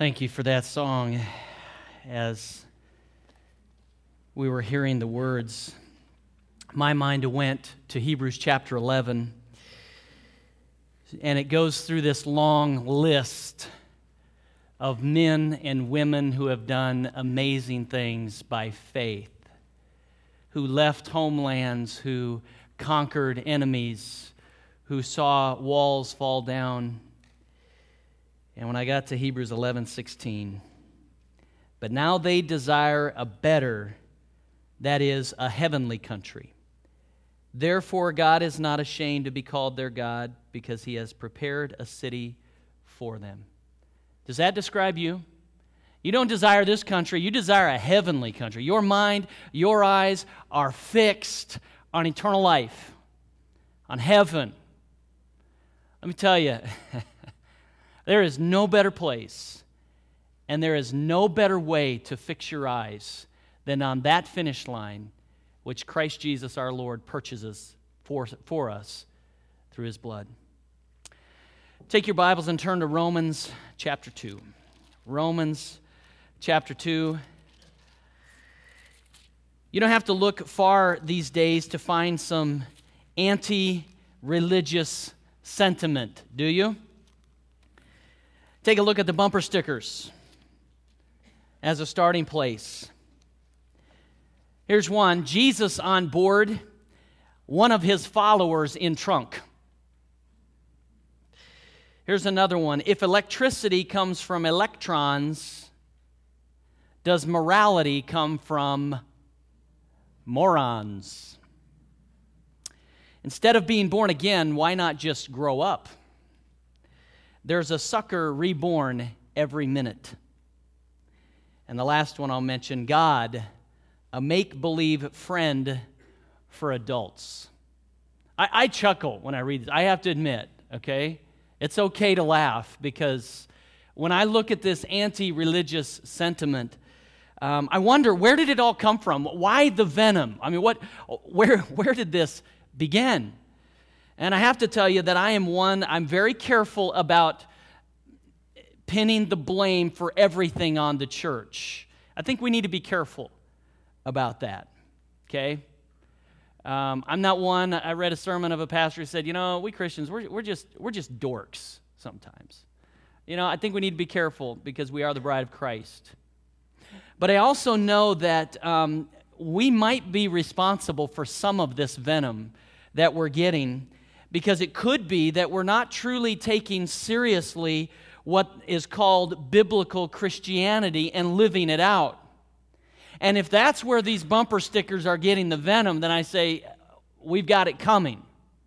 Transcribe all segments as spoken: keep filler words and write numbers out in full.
Thank you for that song. As we were hearing the words, my mind went to Hebrews chapter eleven, and it goes through this long list of men and women who have done amazing things by faith, who left homelands, who conquered enemies, who saw walls fall down. And when I got to Hebrews eleven sixteen, but now they desire a better, that is, a heavenly country. Therefore God is not ashamed to be called their God, because he has prepared a city for them. Does that describe you? You don't desire this country, you desire a heavenly country. Your mind, your eyes are fixed on eternal life, on heaven. Let me tell you, there is no better place, and there is no better way to fix your eyes than on that finish line which Christ Jesus our Lord purchases for, for us through his blood. Take your Bibles and turn to Romans chapter two. Romans chapter two. You don't have to look far these days to find some anti-religious sentiment, do you? Take a look at the bumper stickers as a starting place. Here's one: Jesus on board, one of his followers in trunk. Here's another one: if electricity comes from electrons, does morality come from morons? Instead of being born again, why not just grow up? There's a sucker reborn every minute. And the last one I'll mention: God, a make-believe friend for adults. I, I chuckle when I read this. I have to admit, okay? It's okay to laugh, because when I look at this anti-religious sentiment, um, I wonder, where did it all come from? Why the venom? I mean, what? Where, where did this begin? And I have to tell you that I am one, I'm very careful about pinning the blame for everything on the church. I think we need to be careful about that, okay? Um, I'm not one. I read a sermon of a pastor who said, you know, we Christians, we're, we're just we're just dorks sometimes. You know, I think we need to be careful because we are the bride of Christ. But I also know that um, we might be responsible for some of this venom that we're getting, because it could be that we're not truly taking seriously what is called biblical Christianity and living it out. And if that's where these bumper stickers are getting the venom, then I say, we've got it coming.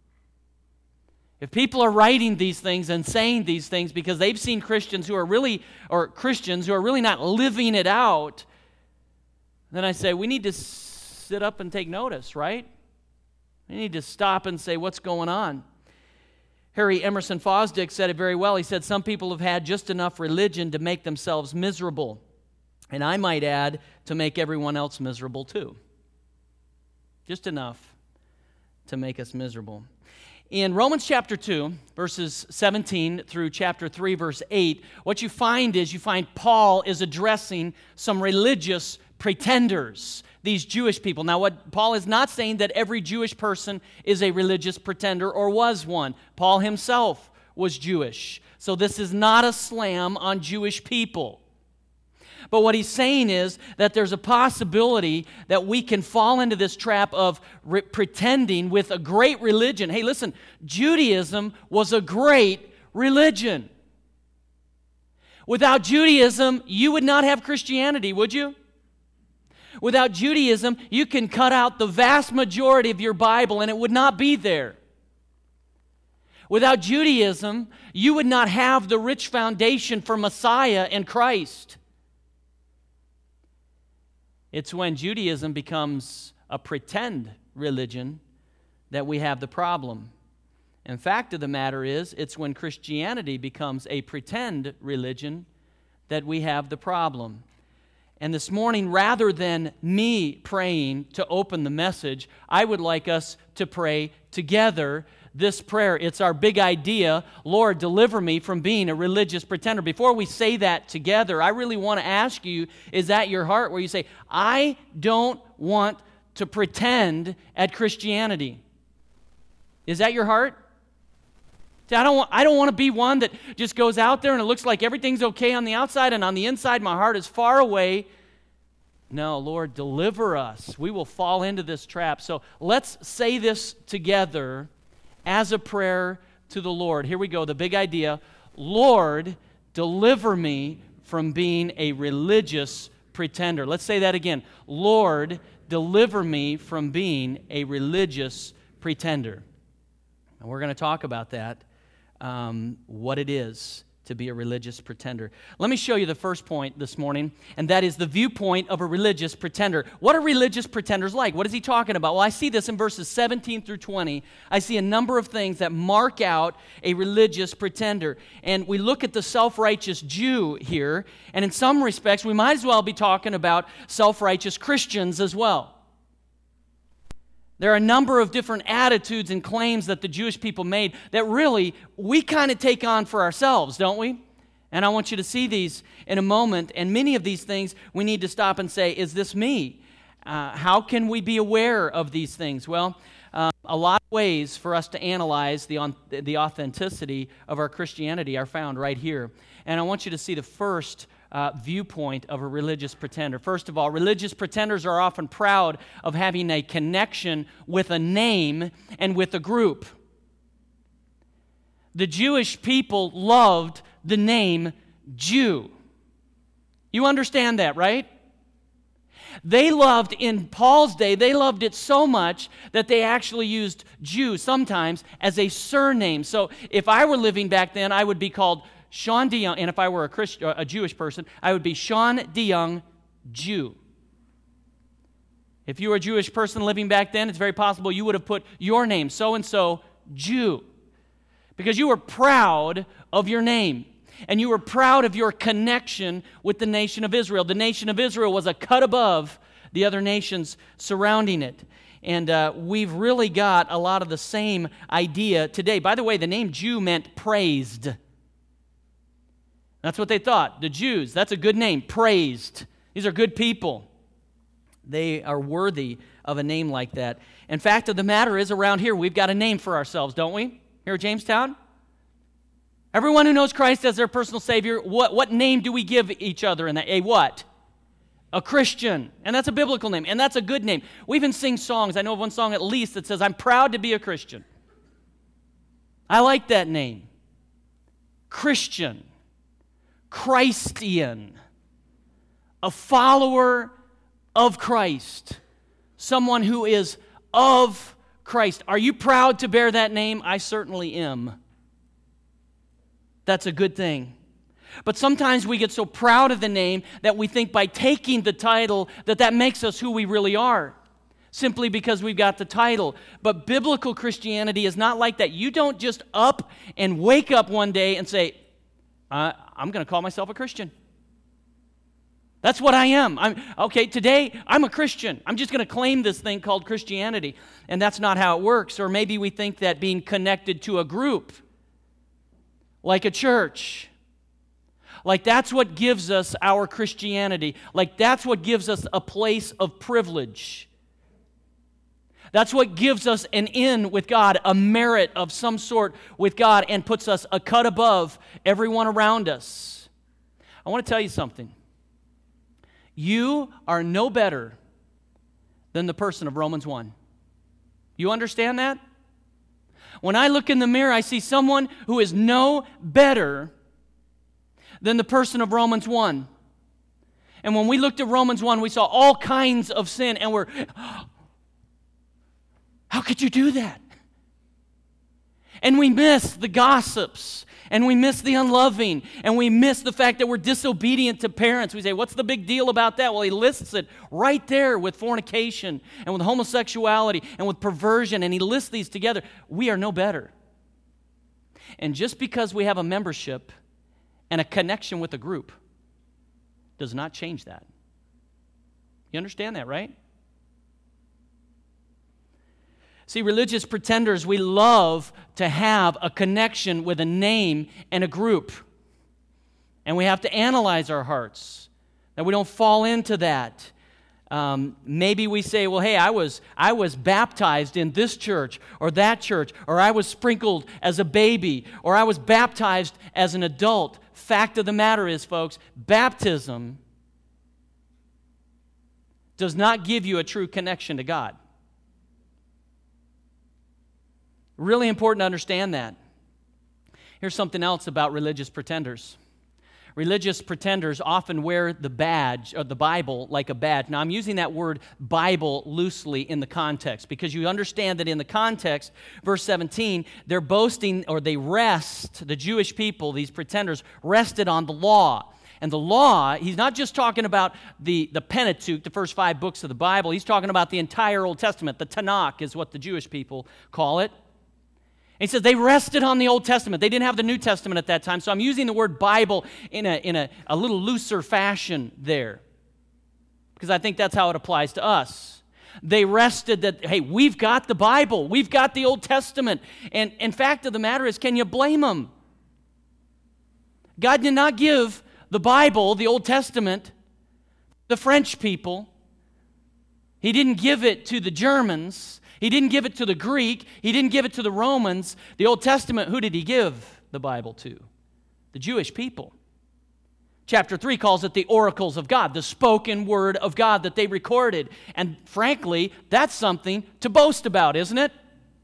If people are writing these things and saying these things because they've seen Christians who are really, or Christians who are really not living it out, then I say, we need to sit up and take notice, right? We need to stop and say, what's going on? Harry Emerson Fosdick said it very well. He said, some people have had just enough religion to make themselves miserable. And I might add, to make everyone else miserable too. Just enough to make us miserable. In Romans chapter two, verses seventeen through chapter three, verse eight, what you find is you find Paul is addressing some religious pretenders, these Jewish people. Now, what Paul is not saying that every Jewish person is a religious pretender or was one. Paul himself was Jewish. So this is not a slam on Jewish people. But what he's saying is that there's a possibility that we can fall into this trap of re- pretending with a great religion. Hey, listen, Judaism was a great religion. Without Judaism, you would not have Christianity, would you? Without Judaism, you can cut out the vast majority of your Bible and it would not be there. Without Judaism, you would not have the rich foundation for Messiah and Christ. It's when Judaism becomes a pretend religion that we have the problem. And fact of the matter is, it's when Christianity becomes a pretend religion that we have the problem. And this morning, rather than me praying to open the message, I would like us to pray together this prayer. It's our big idea, Lord, deliver me from being a religious pretender. Before we say that together, I really want to ask you, is that your heart where you say, I don't want to pretend at Christianity? Is that your heart? See, I don't want, I don't want to be one that just goes out there and it looks like everything's okay on the outside, and on the inside my heart is far away. No, Lord, deliver us. We will fall into this trap. So let's say this together as a prayer to the Lord. Here we go, the big idea. Lord, deliver me from being a religious pretender. Let's say that again. Lord, deliver me from being a religious pretender. And we're going to talk about that, um, what it is to be a religious pretender. Let me show you the first point this morning, and that is the viewpoint of a religious pretender. What are religious pretenders like? What is he talking about? Well, I see this in verses seventeen through twenty. I see a number of things that mark out a religious pretender. And we look at the self-righteous Jew here, and in some respects, we might as well be talking about self-righteous Christians as well. There are a number of different attitudes and claims that the Jewish people made that really we kind of take on for ourselves, don't we? And I want you to see these in a moment. And many of these things we need to stop and say, is this me? Uh, how can we be aware of these things? Well, uh, a lot of ways for us to analyze the, on, the authenticity of our Christianity are found right here. And I want you to see the first Uh, viewpoint of a religious pretender. First of all, religious pretenders are often proud of having a connection with a name and with a group. The Jewish people loved the name Jew. You understand that, right? They loved, in Paul's day, they loved it so much that they actually used Jew sometimes as a surname. So if I were living back then, I would be called Sean DeYoung, and if I were a Christian, a Jewish person, I would be Sean DeYoung, Jew. If you were a Jewish person living back then, it's very possible you would have put your name, so-and-so, Jew, because you were proud of your name, and you were proud of your connection with the nation of Israel. The nation of Israel was a cut above the other nations surrounding it. And uh, we've really got a lot of the same idea today. By the way, the name Jew meant praised. That's what they thought. The Jews, that's a good name, praised. These are good people. They are worthy of a name like that. And fact of the matter is, around here, we've got a name for ourselves, don't we? Here at Jamestown? Everyone who knows Christ as their personal Savior, what, what name do we give each other in that? A what? A Christian. And that's a biblical name. And that's a good name. We even sing songs. I know of one song at least that says, I'm proud to be a Christian. I like that name. Christian. Christian, a follower of Christ, someone who is of Christ. Are you proud to bear that name? I certainly am. That's a good thing. But sometimes we get so proud of the name that we think by taking the title that that makes us who we really are, simply because we've got the title. But biblical Christianity is not like that. You don't just up and wake up one day and say, Uh, I'm going to call myself a Christian. That's what I am. I'm okay, today I'm a Christian. I'm just going to claim this thing called Christianity. And that's not how it works. Or maybe we think that being connected to a group, like a church, like that's what gives us our Christianity. Like that's what gives us a place of privilege. That's what gives us an in with God, a merit of some sort with God, and puts us a cut above everyone around us. I want to tell you something. You are no better than the person of Romans one. You understand that? When I look in the mirror, I see someone who is no better than the person of Romans one. And when we looked at Romans one, we saw all kinds of sin, and we're... How could you do that? And we miss the gossips, and we miss the unloving, and we miss the fact that we're disobedient to parents. We say, what's the big deal about that? Well, he lists it right there with fornication and with homosexuality and with perversion, and he lists these together. We are no better. And just because we have a membership and a connection with a group does not change that. You understand that, right? See, religious pretenders, we love to have a connection with a name and a group. And we have to analyze our hearts, that we don't fall into that. Um, maybe we say, well, hey, I was I was baptized in this church or that church, or I was sprinkled as a baby, or I was baptized as an adult. Fact of the matter is, folks, baptism does not give you a true connection to God. Really important to understand that. Here's something else about religious pretenders. Religious pretenders often wear the badge, or the Bible, like a badge. Now, I'm using that word Bible loosely in the context because you understand that in the context, verse seventeen, they're boasting, or they rest, the Jewish people, these pretenders, rested on the law. And the law, he's not just talking about the, the Pentateuch, the first five books of the Bible. He's talking about the entire Old Testament. The Tanakh is what the Jewish people call it. And he says they rested on the Old Testament. They didn't have the New Testament at that time. So I'm using the word Bible in a, in a, a little looser fashion there, because I think that's how it applies to us. They rested that, hey, we've got the Bible. We've got the Old Testament. And, and fact of the matter is, can you blame them? God did not give the Bible, the Old Testament, the French people. He didn't give it to the Germans. He didn't give it to the Greek. He didn't give it to the Romans. The Old Testament, who did he give the Bible to? The Jewish people. Chapter three calls it the oracles of God, the spoken word of God that they recorded. And frankly, that's something to boast about, isn't it?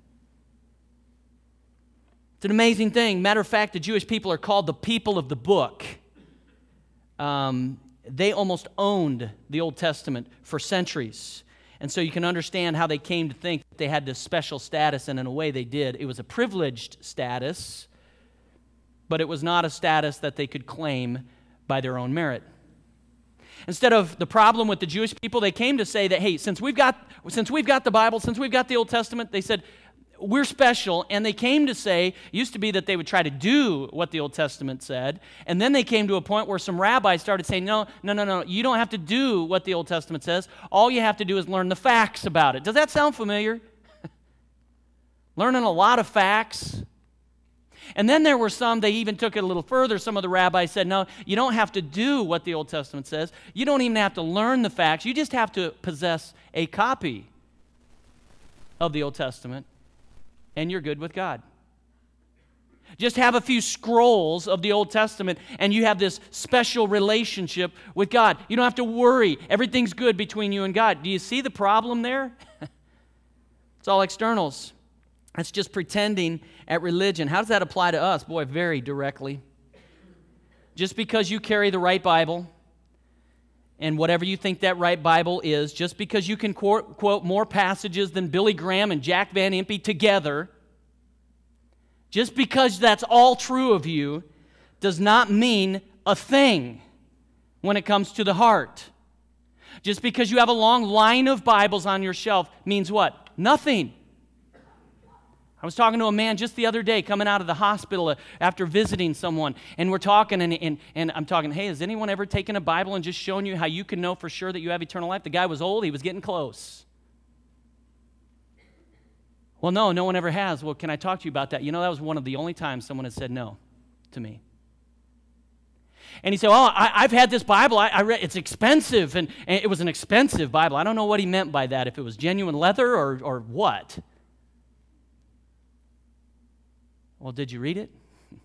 It's an amazing thing. Matter of fact, the Jewish people are called the people of the book. Um, they almost owned the Old Testament for centuries. And so you can understand how they came to think that they had this special status, and in a way they did. It was a privileged status, but it was not a status that they could claim by their own merit. Instead of the problem with the Jewish people, they came to say that, hey, since we've got since we've got the Bible, since we've got the Old Testament, they said, we're special. And they came to say, it used to be that they would try to do what the Old Testament said, and then they came to a point where some rabbis started saying, no, no, no, no, you don't have to do what the Old Testament says. All you have to do is learn the facts about it. Does that sound familiar? Learning a lot of facts. And then there were some, they even took it a little further. Some of the rabbis said, no, you don't have to do what the Old Testament says. You don't even have to learn the facts. You just have to possess a copy of the Old Testament, and you're good with God. Just have a few scrolls of the Old Testament, and you have this special relationship with God. You don't have to worry. Everything's good between you and God. Do you see the problem there? It's all externals. That's just pretending at religion. How does that apply to us? Boy, very directly. Just because you carry the right Bible, and whatever you think that right Bible is, just because you can quote, quote more passages than Billy Graham and Jack Van Impe together, just because that's all true of you, does not mean a thing when it comes to the heart. Just because you have a long line of Bibles on your shelf means what? Nothing. I was talking to a man just the other day coming out of the hospital after visiting someone, and we're talking, and, and, and I'm talking, hey, has anyone ever taken a Bible and just shown you how you can know for sure that you have eternal life? The guy was old. He was getting close. Well, no, no one ever has. Well, can I talk to you about that? You know, that was one of the only times someone has said no to me. And he said, oh, I, I've had this Bible. I, I read, it's expensive, and, and it was an expensive Bible. I don't know what he meant by that, if it was genuine leather or, or what. Well, did you read it?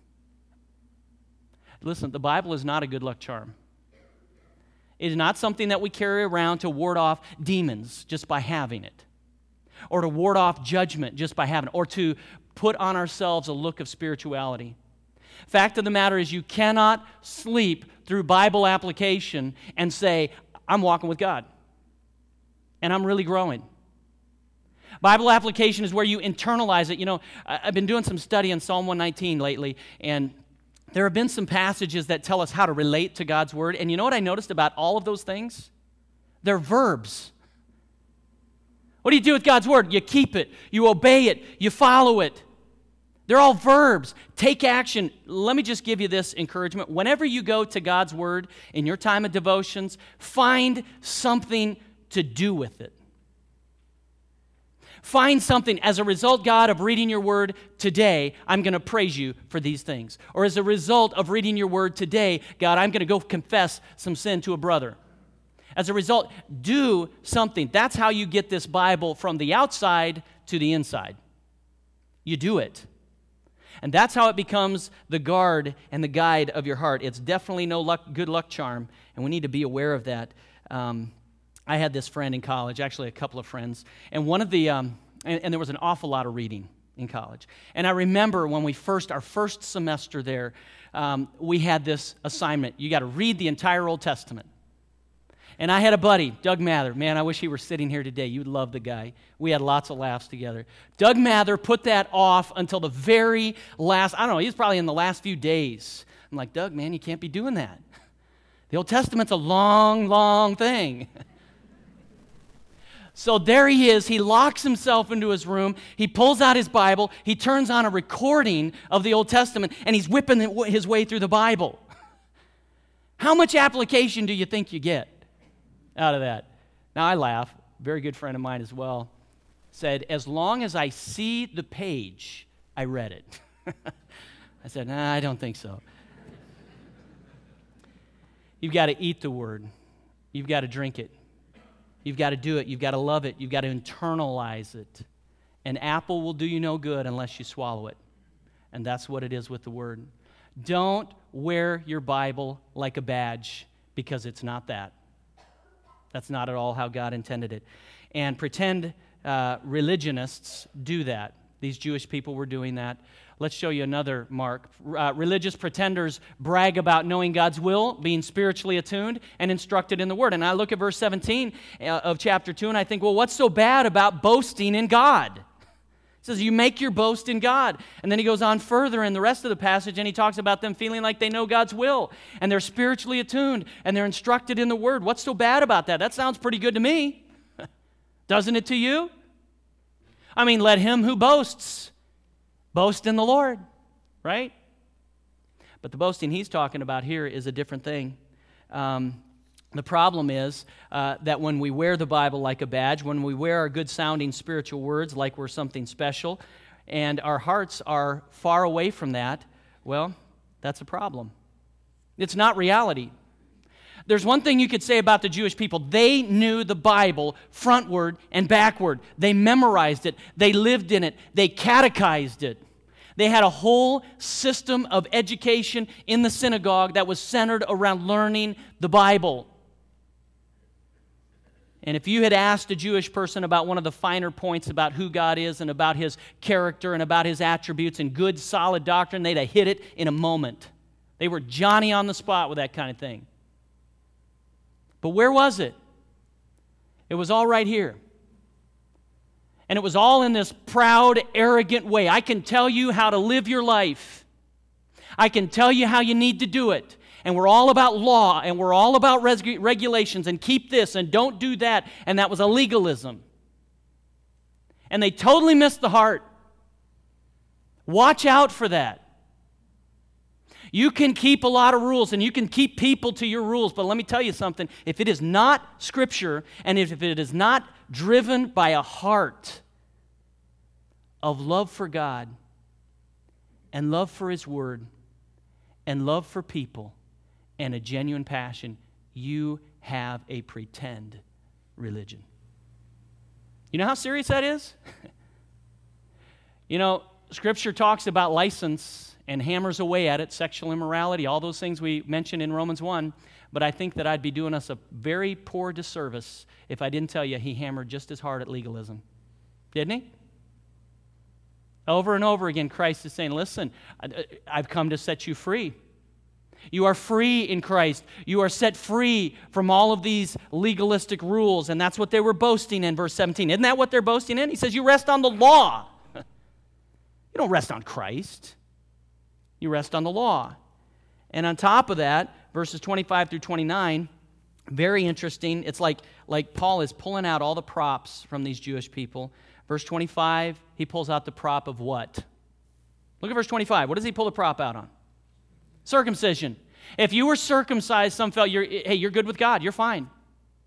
Listen, the Bible is not a good luck charm. It is not something that we carry around to ward off demons just by having it, or to ward off judgment just by having it, or to put on ourselves a look of spirituality. Fact of the matter is, you cannot sleep through Bible application and say, I'm walking with God, and I'm really growing. Bible application is where you internalize it. You know, I've been doing some study on Psalm one nineteen lately, and there have been some passages that tell us how to relate to God's Word. And you know what I noticed about all of those things? They're verbs. What do you do with God's Word? You keep it. You obey it. You follow it. They're all verbs. Take action. Let me just give you this encouragement. Whenever you go to God's Word in your time of devotions, find something to do with it. Find something. As a result, God, of reading your word today, I'm going to praise you for these things. Or as a result of reading your word today, God, I'm going to go confess some sin to a brother. As a result, do something. That's how you get this Bible from the outside to the inside. You do it. And that's how it becomes the guard and the guide of your heart. It's definitely no luck, good luck charm, and we need to be aware of that. Um, I had this friend in college, actually a couple of friends, and one of the, um, and, and there was an awful lot of reading in college. And I remember when we first, our first semester there, um, we had this assignment. You got to read the entire Old Testament. And I had a buddy, Doug Mather. Man, I wish he were sitting here today. You'd love the guy. We had lots of laughs together. Doug Mather put that off until the very last, I don't know, he was probably in the last few days. I'm like, Doug, man, you can't be doing that. The Old Testament's a long, long thing. So there he is. He locks himself into his room. He pulls out his Bible. He turns on a recording of the Old Testament, and he's whipping his way through the Bible. How much application do you think you get out of that? Now, I laugh. A very good friend of mine as well said, as long as I see the page, I read it. I said, nah, I don't think so. You've got to eat the Word. You've got to drink it. You've got to do it. You've got to love it. You've got to internalize it. An apple will do you no good unless you swallow it. And that's what it is with the Word. Don't wear your Bible like a badge, because it's not that. That's not at all how God intended it. And pretend uh, religionists do that. These Jewish people were doing that. Let's show you another mark. Uh, religious pretenders brag about knowing God's will, being spiritually attuned, and instructed in the Word. And I look at verse seventeen of chapter two, and I think, well, what's so bad about boasting in God? He says, you make your boast in God. And then he goes on further in the rest of the passage, and he talks about them feeling like they know God's will, and they're spiritually attuned, and they're instructed in the Word. What's so bad about that? That sounds pretty good to me. Doesn't it to you? I mean, let him who boasts boast in the Lord, right? But the boasting he's talking about here is a different thing. Um, the problem is uh, that when we wear the Bible like a badge, when we wear our good-sounding spiritual words like we're something special, and our hearts are far away from that, well, that's a problem. It's not reality. There's one thing you could say about the Jewish people. They knew the Bible frontward and backward. They memorized it. They lived in it. They catechized it. They had a whole system of education in the synagogue that was centered around learning the Bible. And if you had asked a Jewish person about one of the finer points about who God is and about His character and about His attributes and good, solid doctrine, they'd have hit it in a moment. They were Johnny on the spot with that kind of thing. But where was it? It was all right here. And it was all in this proud, arrogant way. I can tell you how to live your life. I can tell you how you need to do it. And we're all about law, and we're all about res- regulations, and keep this, and don't do that. And that was a legalism. And they totally missed the heart. Watch out for that. You can keep a lot of rules, and you can keep people to your rules, but let me tell you something. If it is not Scripture, and if it is not driven by a heart of love for God, and love for His Word, and love for people, and a genuine passion, you have a pretend religion. You know how serious that is? You know, Scripture talks about license and hammers away at it, sexual immorality, all those things we mentioned in Romans one, but I think that I'd be doing us a very poor disservice if I didn't tell you he hammered just as hard at legalism. Didn't he? Over and over again, Christ is saying, listen, I've come to set you free. You are free in Christ. You are set free from all of these legalistic rules, and that's what they were boasting in, verse seventeen. Isn't that what they're boasting in? He says, you rest on the law. You don't rest on Christ. You rest on the law. And on top of that, verses twenty-five through twenty-nine, very interesting. It's like, like Paul is pulling out all the props from these Jewish people. Verse twenty-five, he pulls out the prop of what? Look at verse twenty-five. What does he pull the prop out on? Circumcision. If you were circumcised, some felt, you're, hey, you're good with God. You're fine.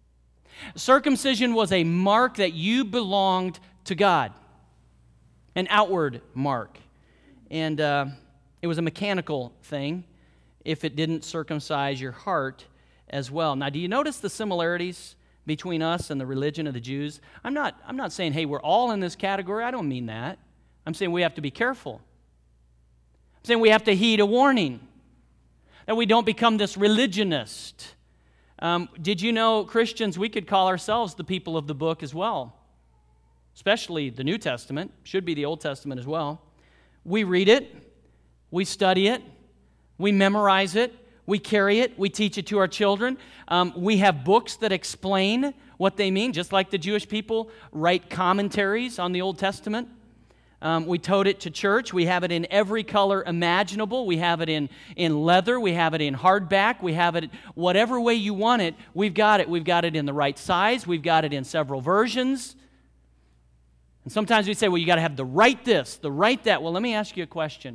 Circumcision was a mark that you belonged to God, an outward mark. And uh, it was a mechanical thing if it didn't circumcise your heart as well. Now, do you notice the similarities between us and the religion of the Jews? I'm not, I'm not saying, hey, we're all in this category. I don't mean that. I'm saying we have to be careful. I'm saying we have to heed a warning, that we don't become this religionist. Um, did you know, Christians, we could call ourselves the people of the book as well, especially the New Testament, should be the Old Testament as well. We read it, we study it, we memorize it, we carry it, we teach it to our children. Um, we have books that explain what they mean, just like the Jewish people write commentaries on the Old Testament. Um, we tote it to church. We have it in every color imaginable. We have it in, in leather. We have it in hardback. We have it whatever way you want it. We've got it. We've got it in the right size. We've got it in several versions. And sometimes we say, well, you got to have the right this, the right that. Well, let me ask you a question.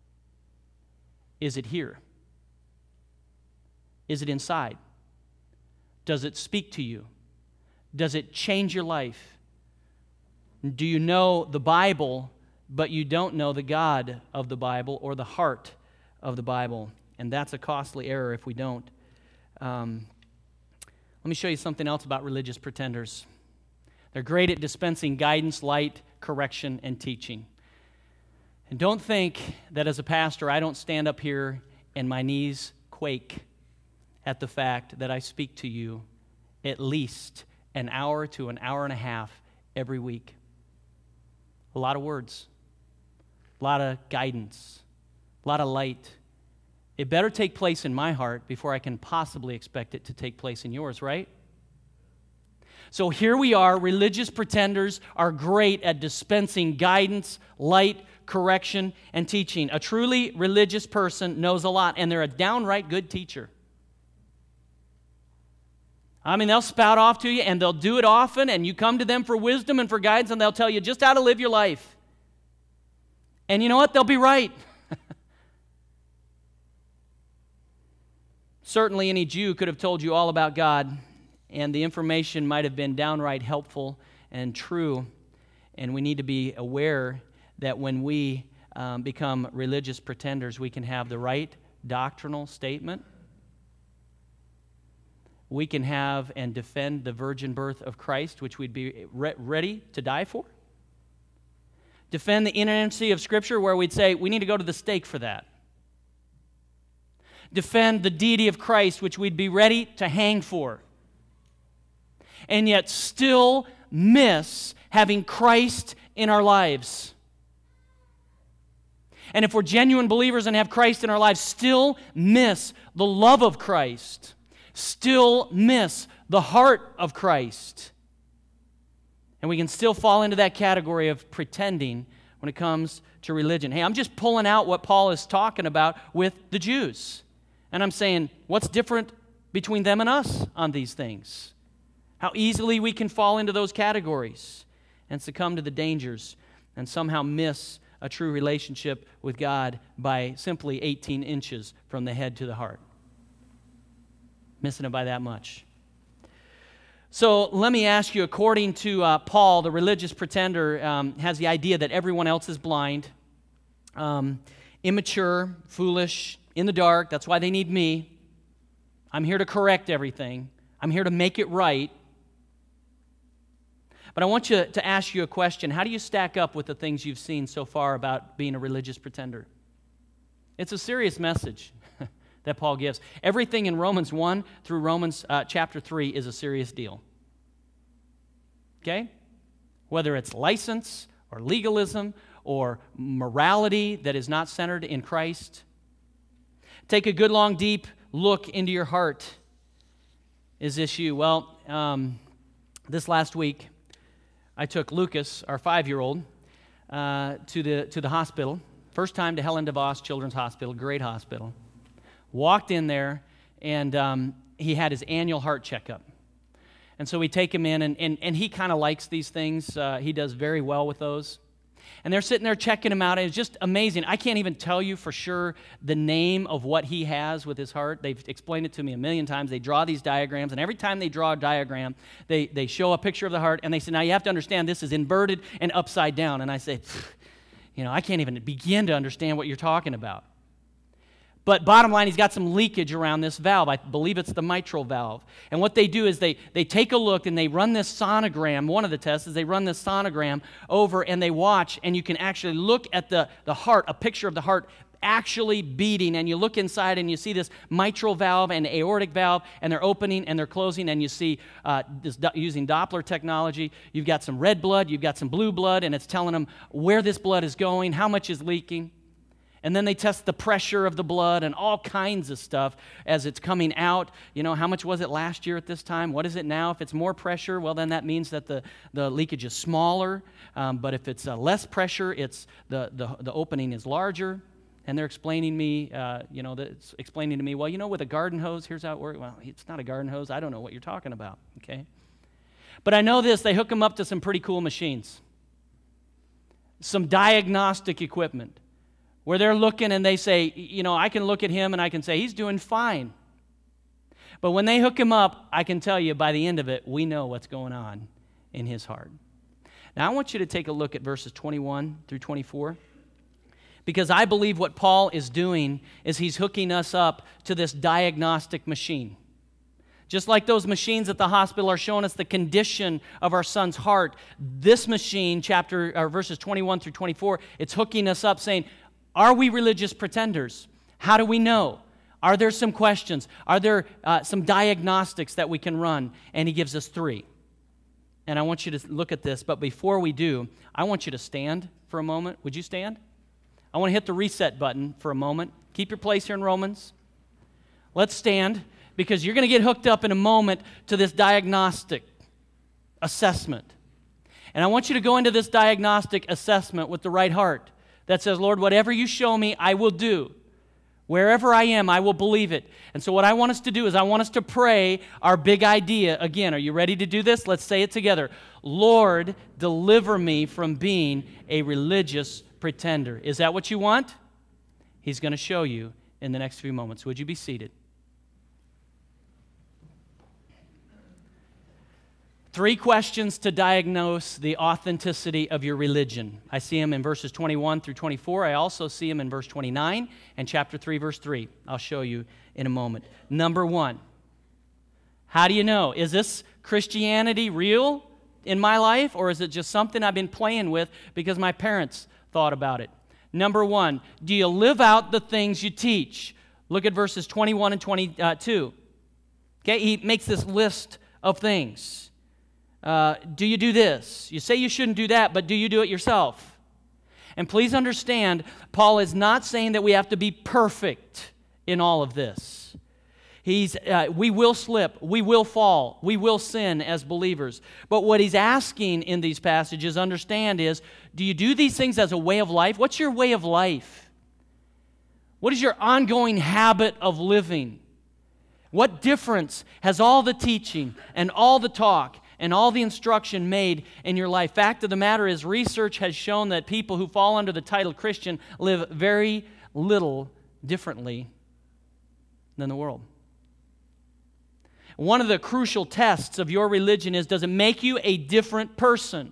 Is it here? Is it inside? Does it speak to you? Does it change your life? Do you know the Bible, but you don't know the God of the Bible or the heart of the Bible? And that's a costly error if we don't. Um, let me show you something else about religious pretenders. They're great at dispensing guidance, light, correction, and teaching. And don't think that as a pastor I don't stand up here and my knees quake at the fact that I speak to you at least an hour to an hour and a half every week. A lot of words, a lot of guidance, a lot of light. It better take place in my heart before I can possibly expect it to take place in yours, right? So here we are, religious pretenders are great at dispensing guidance, light, correction, and teaching. A truly religious person knows a lot, and they're a downright good teacher. I mean, they'll spout off to you, and they'll do it often, and you come to them for wisdom and for guidance, and they'll tell you just how to live your life. And you know what? They'll be right. Certainly, any Jew could have told you all about God, and the information might have been downright helpful and true, and we need to be aware that when we um, become religious pretenders, we can have the right doctrinal statement. We can have and defend the virgin birth of Christ, which we'd be re- ready to die for. Defend the inerrancy of Scripture, where we'd say we need to go to the stake for that. Defend the deity of Christ, which we'd be ready to hang for. And yet still miss having Christ in our lives. And if we're genuine believers and have Christ in our lives, still miss the love of Christ. Still miss the heart of Christ. And we can still fall into that category of pretending when it comes to religion. Hey, I'm just pulling out what Paul is talking about with the Jews. And I'm saying, what's different between them and us on these things? How easily we can fall into those categories and succumb to the dangers and somehow miss a true relationship with God by simply eighteen inches from the head to the heart. Missing it by that much. So let me ask you, according to uh, Paul, the religious pretender um, has the idea that everyone else is blind, um, immature, foolish, in the dark. That's why they need me. I'm here to correct everything. I'm here to make it right. But I want you to ask you a question. How do you stack up with the things you've seen so far about being a religious pretender? It's a serious message that Paul gives. Everything in Romans one through Romans uh, chapter three is a serious deal. Okay? Whether it's license or legalism or morality that is not centered in Christ. Take a good, long, deep look into your heart. Is this you? Well, um, this last week, I took Lucas, our five-year-old, uh, to the to the hospital. First time to Helen DeVos Children's Hospital, great hospital. Walked in there, and um, he had his annual heart checkup. And so we take him in, and, and, and he kind of likes these things. Uh, he does very well with those. And they're sitting there checking him out, and it's just amazing. I can't even tell you for sure the name of what he has with his heart. They've explained it to me a million times. They draw these diagrams, and every time they draw a diagram, they, they show a picture of the heart, and they say, now you have to understand this is inverted and upside down. And I say, you know, I can't even begin to understand what you're talking about. But bottom line, he's got some leakage around this valve. I believe it's the mitral valve. And what they do is they, they take a look and they run this sonogram. One of the tests is they run this sonogram over and they watch, and you can actually look at the, the heart, a picture of the heart actually beating, and you look inside and you see this mitral valve and aortic valve, and they're opening and they're closing, and you see uh, this do- using Doppler technology, you've got some red blood, you've got some blue blood, and it's telling them where this blood is going, how much is leaking. And then they test the pressure of the blood and all kinds of stuff as it's coming out. You know, how much was it last year at this time? What is it now? If it's more pressure, well, then that means that the, the leakage is smaller. Um, but if it's uh, less pressure, it's the, the, the opening is larger. And they're explaining me, uh, you know, it's explaining to me, well, you know, with a garden hose, here's how it works. Well, it's not a garden hose. I don't know what you're talking about, okay? But I know this. They hook them up to some pretty cool machines, some diagnostic equipment, where they're looking and they say, you know, I can look at him and I can say, he's doing fine. But when they hook him up, I can tell you by the end of it, we know what's going on in his heart. Now, I want you to take a look at verses twenty-one through twenty-four, because I believe what Paul is doing is he's hooking us up to this diagnostic machine. Just like those machines at the hospital are showing us the condition of our son's heart, this machine, chapter or verses twenty-one through twenty-four, it's hooking us up saying, are we religious pretenders? How do we know? Are there some questions? Are there uh, some diagnostics that we can run? And he gives us three. And I want you to look at this, but before we do, I want you to stand for a moment. Would you stand? I want to hit the reset button for a moment. Keep your place here in Romans. Let's stand, because you're going to get hooked up in a moment to this diagnostic assessment. And I want you to go into this diagnostic assessment with the right heart that says, Lord, whatever you show me, I will do. Wherever I am, I will believe it. And so what I want us to do is I want us to pray our big idea. Again, are you ready to do this? Let's say it together. Lord, deliver me from being a religious pretender. Is that what you want? He's going to show you in the next few moments. Would you be seated? Three questions to diagnose the authenticity of your religion. I see them in verses twenty-one through twenty-four. I also see them in verse twenty-nine and chapter three, verse three. I'll show you in a moment. Number one, how do you know? Is this Christianity real in my life, or is it just something I've been playing with because my parents thought about it? Number one, do you live out the things you teach? Look at verses twenty-one and twenty-two. Okay, he makes this list of things. Uh, do you do this? You say you shouldn't do that, but do you do it yourself? And please understand, Paul is not saying that we have to be perfect in all of this. He's, uh, we will slip, we will fall, we will sin as believers. But what he's asking in these passages, understand, is, do you do these things as a way of life? What's your way of life? What is your ongoing habit of living? What difference has all the teaching and all the talk and all the instruction made in your life? Fact of the matter is, research has shown that people who fall under the title Christian live very little differently than the world. One of the crucial tests of your religion is, does it make you a different person?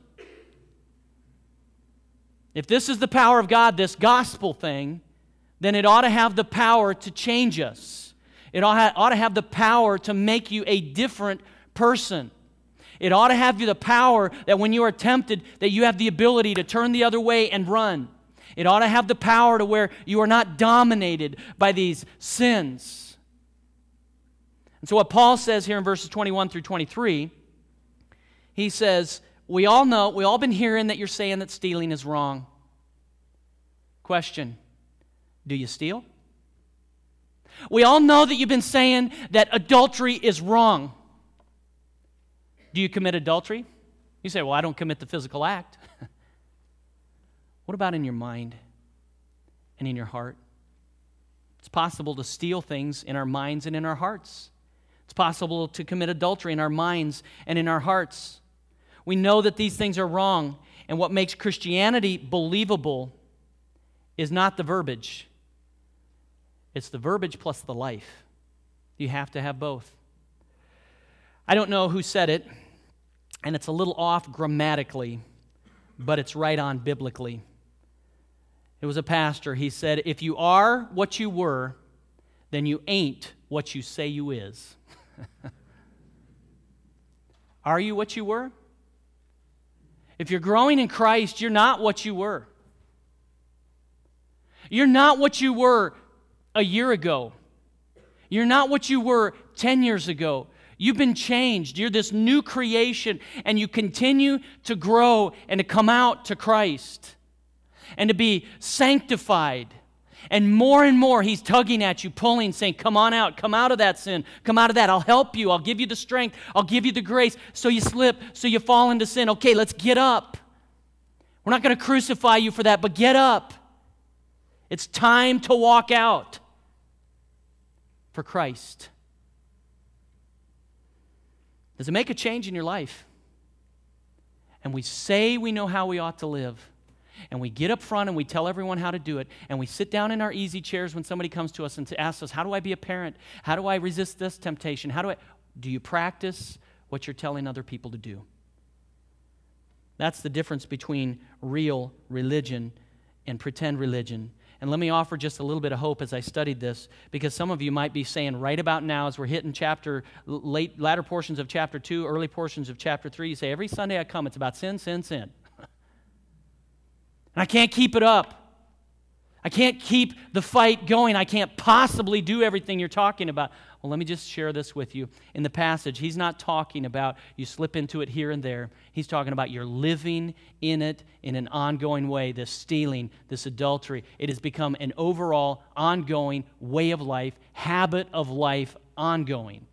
If this is the power of God, this gospel thing, then it ought to have the power to change us. It ought to have the power to make you a different person. It ought to have you the power that when you are tempted, that you have the ability to turn the other way and run. It ought to have the power to where you are not dominated by these sins. And so what Paul says here in verses twenty-one through twenty-three, he says, we all know, we all been hearing that you're saying that stealing is wrong. Question, do you steal? We all know that you've been saying that adultery is wrong. Do you commit adultery? You say, well, I don't commit the physical act. What about in your mind and in your heart? It's possible to steal things in our minds and in our hearts. It's possible to commit adultery in our minds and in our hearts. We know that these things are wrong, And what makes Christianity believable is not the verbiage. It's the verbiage plus the life. You have to have both. I don't know who said it, and it's a little off grammatically, but it's right on biblically. It was a pastor. He said, if you are what you were, then you ain't what you say you is. Are you what you were? If you're growing in Christ, you're not what you were. You're not what you were a year ago. You're not what you were ten years ago. You've been changed. You're this new creation, and you continue to grow and to come out to Christ and to be sanctified. And more and more, He's tugging at you, pulling, saying, come on out, come out of that sin, come out of that. I'll help you. I'll give you the strength. I'll give you the grace. So you slip, so you fall into sin. Okay, let's get up. We're not going to crucify you for that, but get up. It's time to walk out for Christ. Does it make a change in your life? And we say we know how we ought to live. And we get up front and we tell everyone how to do it. And we sit down in our easy chairs when somebody comes to us and asks us, how do I be a parent? How do I resist this temptation? How do I... Do you practice what you're telling other people to do? That's the difference between real religion and pretend religion. And let me offer just a little bit of hope as I studied this, because some of you might be saying right about now, as we're hitting chapter, late, latter portions of chapter two, early portions of chapter three, you say, every Sunday I come, it's about sin, sin, sin. And I can't keep it up. I can't keep the fight going. I can't possibly do everything you're talking about. Well, let me just share this with you. In the passage, he's not talking about you slip into it here and there. He's talking about you're living in it in an ongoing way, this stealing, this adultery. It has become an overall ongoing way of life, habit of life, ongoing.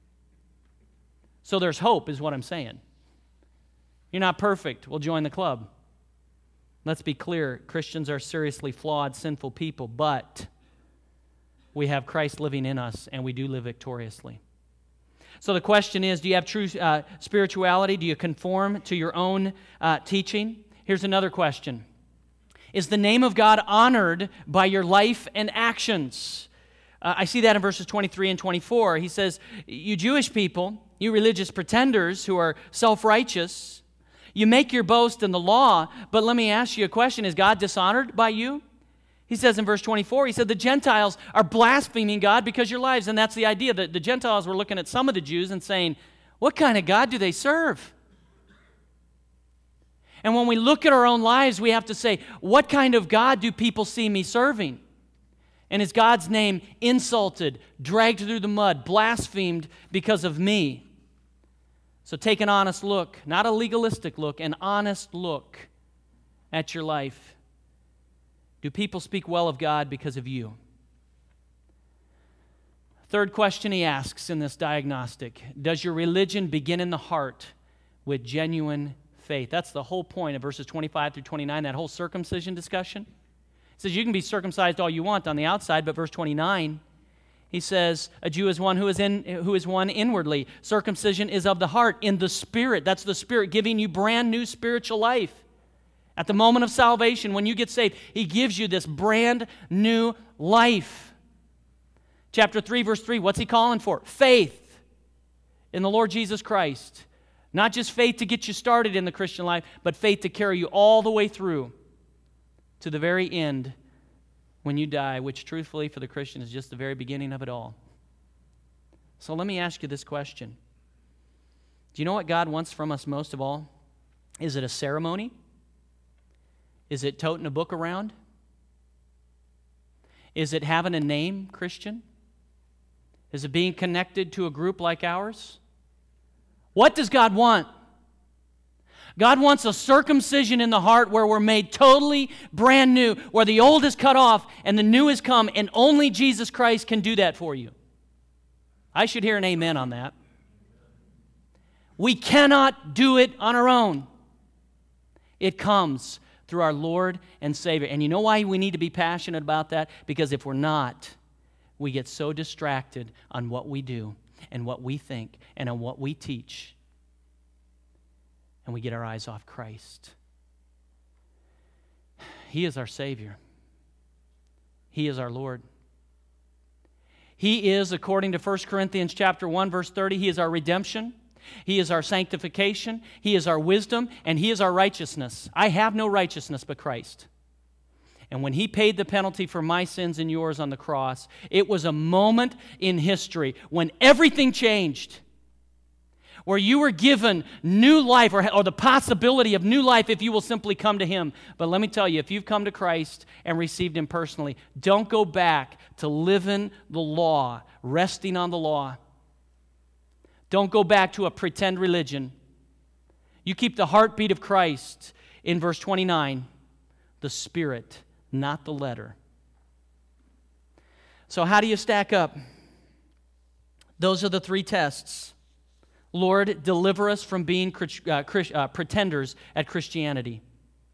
So there's hope, is what I'm saying. You're not perfect. Well, join the club. Let's be clear, Christians are seriously flawed, sinful people, but we have Christ living in us, and we do live victoriously. So the question is, do you have true uh, spirituality? Do you conform to your own uh, teaching? Here's another question. Is the name of God honored by your life and actions? Uh, I see that in verses twenty-three and twenty-four. He says, you Jewish people, you religious pretenders who are self-righteous, you make your boast in the law, but let me ask you a question. Is God dishonored by you? He says in verse twenty-four, he said, the Gentiles are blaspheming God because of your lives. And that's the idea. The, the Gentiles were looking at some of the Jews and saying, what kind of God do they serve? And when we look at our own lives, we have to say, what kind of God do people see me serving? And is God's name insulted, dragged through the mud, blasphemed because of me? So take an honest look, not a legalistic look, an honest look at your life. Do people speak well of God because of you? Third question he asks in this diagnostic, does your religion begin in the heart with genuine faith? That's the whole point of verses twenty-five through twenty-nine, that whole circumcision discussion. It says you can be circumcised all you want on the outside, but verse twenty-nine, he says, a Jew is one who is in who is one inwardly. Circumcision is of the heart, in the Spirit. That's the Spirit giving you brand new spiritual life. At the moment of salvation, when you get saved, He gives you this brand new life. Chapter three, verse three, what's He calling for? Faith in the Lord Jesus Christ. Not just faith to get you started in the Christian life, but faith to carry you all the way through to the very end when you die, which truthfully for the Christian is just the very beginning of it all. So let me ask you this question. Do you know what God wants from us most of all? Is it a ceremony? Is it toting a book around? Is it having a name, Christian? Is it being connected to a group like ours? What does God want? God wants a circumcision in the heart where we're made totally brand new, where the old is cut off and the new has come, and only Jesus Christ can do that for you. I should hear an amen on that. We cannot do it on our own. It comes through our Lord and Savior. And you know why we need to be passionate about that? Because if we're not, we get so distracted on what we do and what we think and on what we teach, and we get our eyes off Christ. He is our Savior. He is our Lord. He is, according to First Corinthians chapter one, verse thirty, He is our redemption. He is our sanctification. He is our wisdom, and He is our righteousness. I have no righteousness but Christ. And when He paid the penalty for my sins and yours on the cross, it was a moment in history when everything changed, where you were given new life or, or the possibility of new life if you will simply come to Him. But let me tell you, if you've come to Christ and received Him personally, don't go back to living the law, resting on the law. Don't go back to a pretend religion. You keep the heartbeat of Christ in verse twenty-nine, the Spirit, not the letter. So how do you stack up? Those are the three tests. Lord, deliver us from being uh, uh, pretenders at Christianity.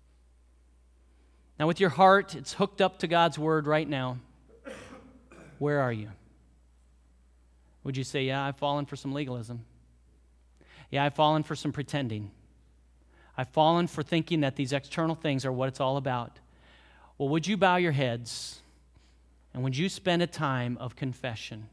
Now, with your heart, it's hooked up to God's Word right now. Where are you? Would you say, yeah, I've fallen for some legalism. Yeah, I've fallen for some pretending. I've fallen for thinking that these external things are what it's all about. Well, would you bow your heads and would you spend a time of confession?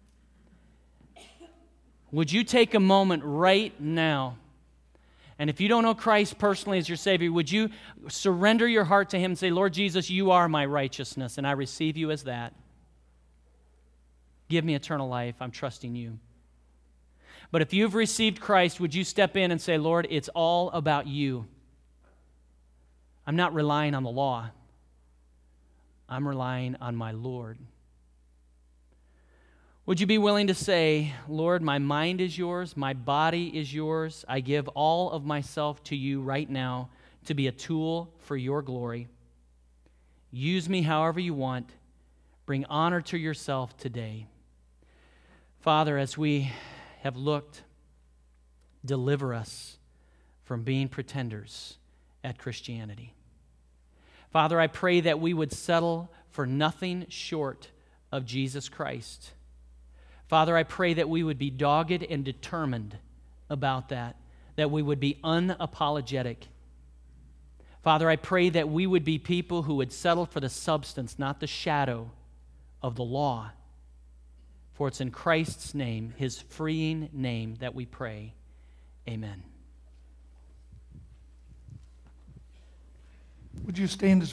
Would you take a moment right now? And if you don't know Christ personally as your Savior, would you surrender your heart to Him and say, Lord Jesus, you are my righteousness, and I receive you as that. Give me eternal life. I'm trusting you. But if you've received Christ, would you step in and say, Lord, it's all about you. I'm not relying on the law. I'm relying on my Lord. Would you be willing to say, Lord, my mind is yours, my body is yours. I give all of myself to you right now to be a tool for your glory. Use me however you want. Bring honor to yourself today. Father, as we have looked, deliver us from being pretenders at Christianity. Father, I pray that we would settle for nothing short of Jesus Christ. Father, I pray that we would be dogged and determined about that, that we would be unapologetic. Father, I pray that we would be people who would settle for the substance, not the shadow of the law. For it's in Christ's name, His freeing name, that we pray. Amen. Would you stand as